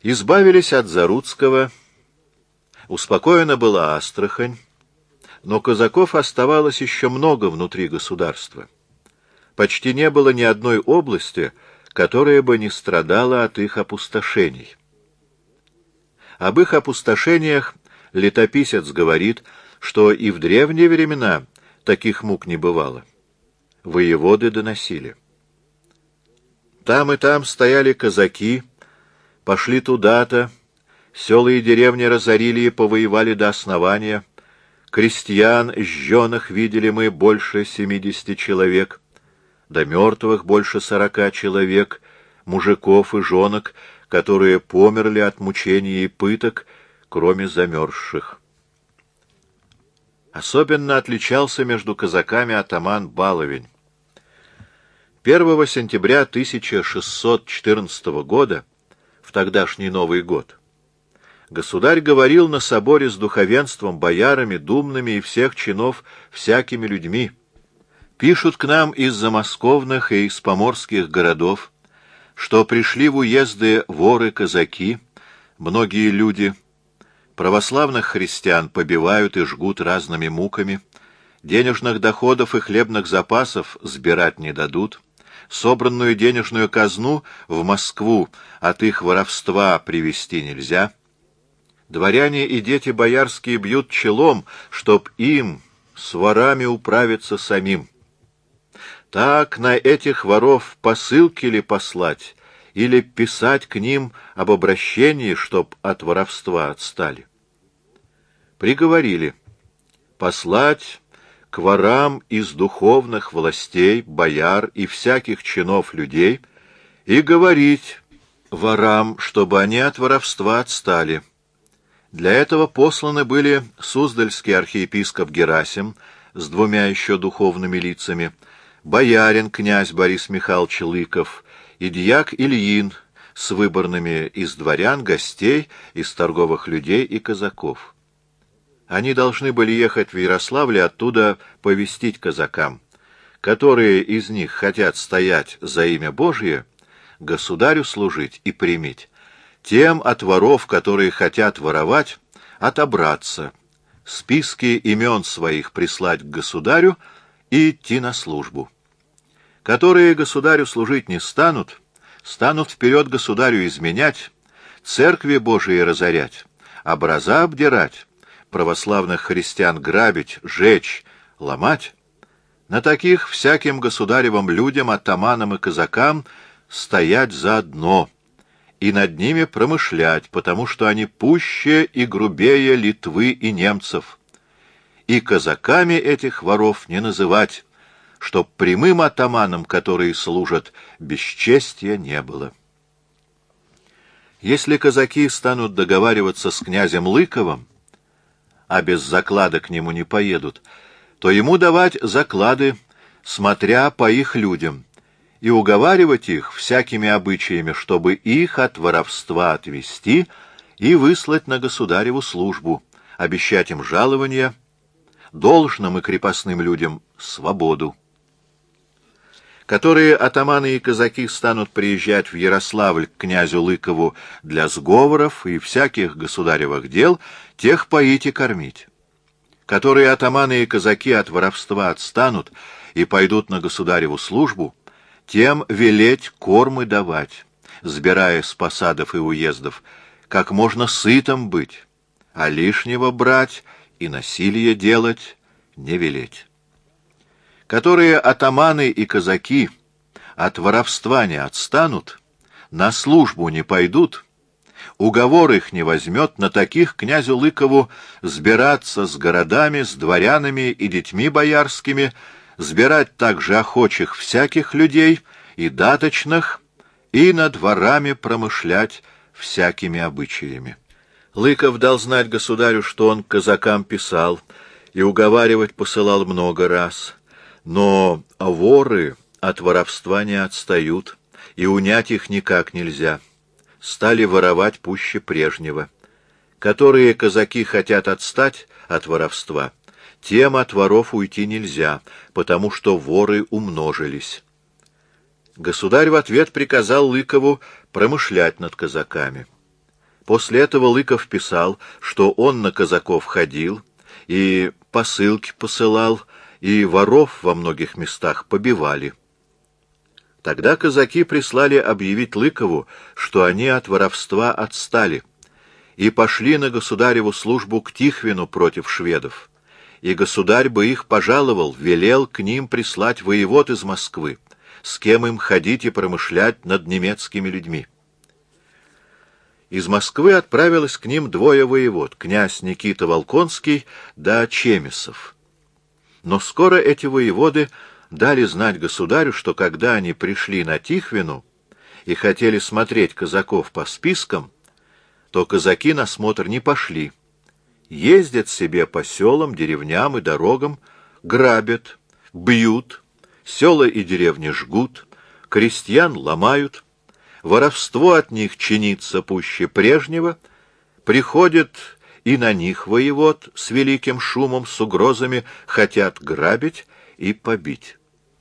Избавились от Заруцкого, успокоена была Астрахань, но казаков оставалось еще много внутри государства. Почти не было ни одной области, которая бы не страдала от их опустошений. Об их опустошениях летописец говорит, что и в древние времена таких мук не бывало. Воеводы доносили. Там и там стояли казаки, пошли туда-то, села и деревни разорили и повоевали до основания. Крестьян, жженых, видели мы больше 70 человек, до мертвых больше 40 человек, мужиков и жонок, которые померли от мучений и пыток, кроме замерзших. Особенно отличался между казаками атаман Баловень. 1 сентября 1614 года, в тогдашний Новый год, государь говорил на соборе с духовенством, боярами, думными и всех чинов всякими людьми. Пишут к нам из замосковных и из поморских городов, что пришли в уезды воры-казаки, многие люди, православных христиан побивают и жгут разными муками, денежных доходов и хлебных запасов сбирать не дадут, собранную денежную казну в Москву от их воровства привезти нельзя. Дворяне и дети боярские бьют челом, чтоб им с ворами управиться самим. Так на этих воров посылки ли послать, или писать к ним об обращении, чтоб от воровства отстали? Приговорили послать к ворам из духовных властей, бояр и всяких чинов людей и говорить ворам, чтобы они от воровства отстали. Для этого посланы были суздальский архиепископ Герасим с 2 еще духовными лицами, боярин князь Борис Михайлович Лыков и дьяк Ильин с выборными из дворян, гостей, из торговых людей и казаков. Они должны были ехать в Ярославль и оттуда повестить казакам, которые из них хотят стоять за имя Божие, государю служить и примить, тем от воров, которые хотят воровать, отобраться, списки имен своих прислать к государю и идти на службу. Которые государю служить не станут, станут вперед государю изменять, церкви Божии разорять, образа обдирать, православных христиан грабить, жечь, ломать. На таких всяким государевым людям, атаманам и казакам стоять заодно и над ними промышлять, потому что они пуще и грубее Литвы и немцев. И казаками этих воров не называть, чтоб прямым атаманам, которые служат, бесчестия не было. Если казаки станут договариваться с князем Лыковым, а без заклада к нему не поедут, то ему давать заклады, смотря по их людям, и уговаривать их всякими обычаями, чтобы их от воровства отвести и выслать на государеву службу, обещать им жалование, должным и крепостным людям свободу. Которые атаманы и казаки станут приезжать в Ярославль к князю Лыкову для сговоров и всяких государевых дел, тех поить и кормить. Которые атаманы и казаки от воровства отстанут и пойдут на государеву службу, тем велеть кормы давать, сбирая с посадов и уездов, как можно сытым быть, а лишнего брать и насилие делать не велеть. Которые атаманы и казаки от воровства не отстанут, на службу не пойдут, уговор их не возьмет, на таких князю Лыкову сбираться с городами, с дворянами и детьми боярскими, сбирать также охочих всяких людей и даточных, и над дворами промышлять всякими обычаями. Лыков дал знать государю, что он казакам писал и уговаривать посылал много раз, но воры от воровства не отстают, и унять их никак нельзя. Стали воровать пуще прежнего. Которые казаки хотят отстать от воровства, тем от воров уйти нельзя, потому что воры умножились. Государь в ответ приказал Лыкову промышлять над казаками. После этого Лыков писал, что он на казаков ходил и посылки посылал, и воров во многих местах побивали. Тогда казаки прислали объявить Лыкову, что они от воровства отстали, и пошли на государеву службу к Тихвину против шведов. И государь бы их пожаловал, велел к ним прислать воевод из Москвы, с кем им ходить и промышлять над немецкими людьми. Из Москвы отправилось к ним двое воевод, князь Никита Волконский да Чемисов. Но скоро эти воеводы дали знать государю, что когда они пришли на Тихвину и хотели смотреть казаков по спискам, то казаки на смотр не пошли. Ездят себе по селам, деревням и дорогам, грабят, бьют, села и деревни жгут, крестьян ломают, воровство от них чинится пуще прежнего, приходит и на них воевод с великим шумом, с угрозами, хотят грабить и побить.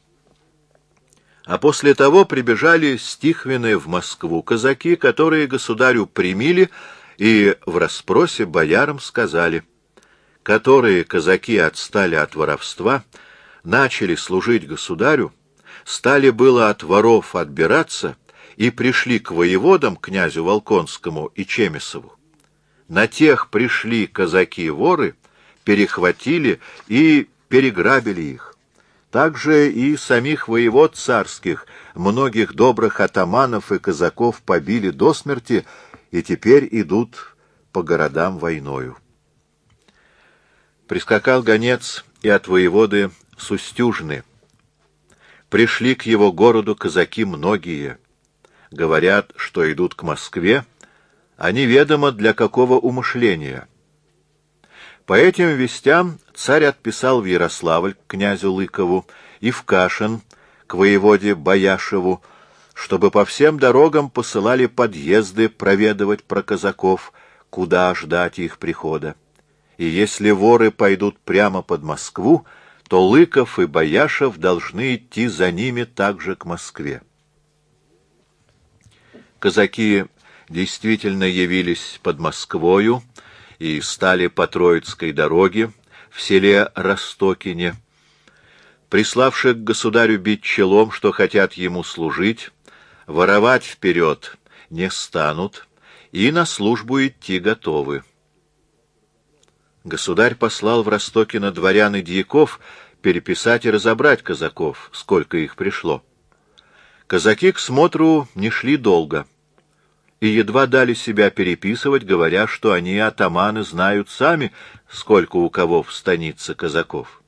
А после того прибежали с Тихвины в Москву казаки, которые государю примили и в расспросе боярам сказали, которые казаки отстали от воровства, начали служить государю, стали было от воров отбираться и пришли к воеводам, князю Волконскому и Чемисову. На тех пришли казаки-воры, перехватили и переграбили их. Также и самих воевод царских, многих добрых атаманов и казаков побили до смерти и теперь идут по городам войною. Прискакал гонец и от воеводы с Устюжны. Пришли к его городу казаки многие. Говорят, что идут к Москве, а неведомо для какого умышления. По этим вестям царь отписал в Ярославль к князю Лыкову и в Кашин к воеводе Бояшеву, чтобы по всем дорогам посылали подъезды проведывать про казаков, куда ждать их прихода. И если воры пойдут прямо под Москву, то Лыков и Бояшев должны идти за ними также к Москве. Казаки действительно явились под Москвою и стали по Троицкой дороге в селе Ростокине. Приславши к государю бить челом, что хотят ему служить, воровать вперед не станут и на службу идти готовы. Государь послал в Ростокино дворян и дьяков переписать и разобрать казаков, сколько их пришло. Казаки к смотру не шли долго и едва дали себя переписывать, говоря, что они, атаманы, знают сами, сколько у кого в станице казаков.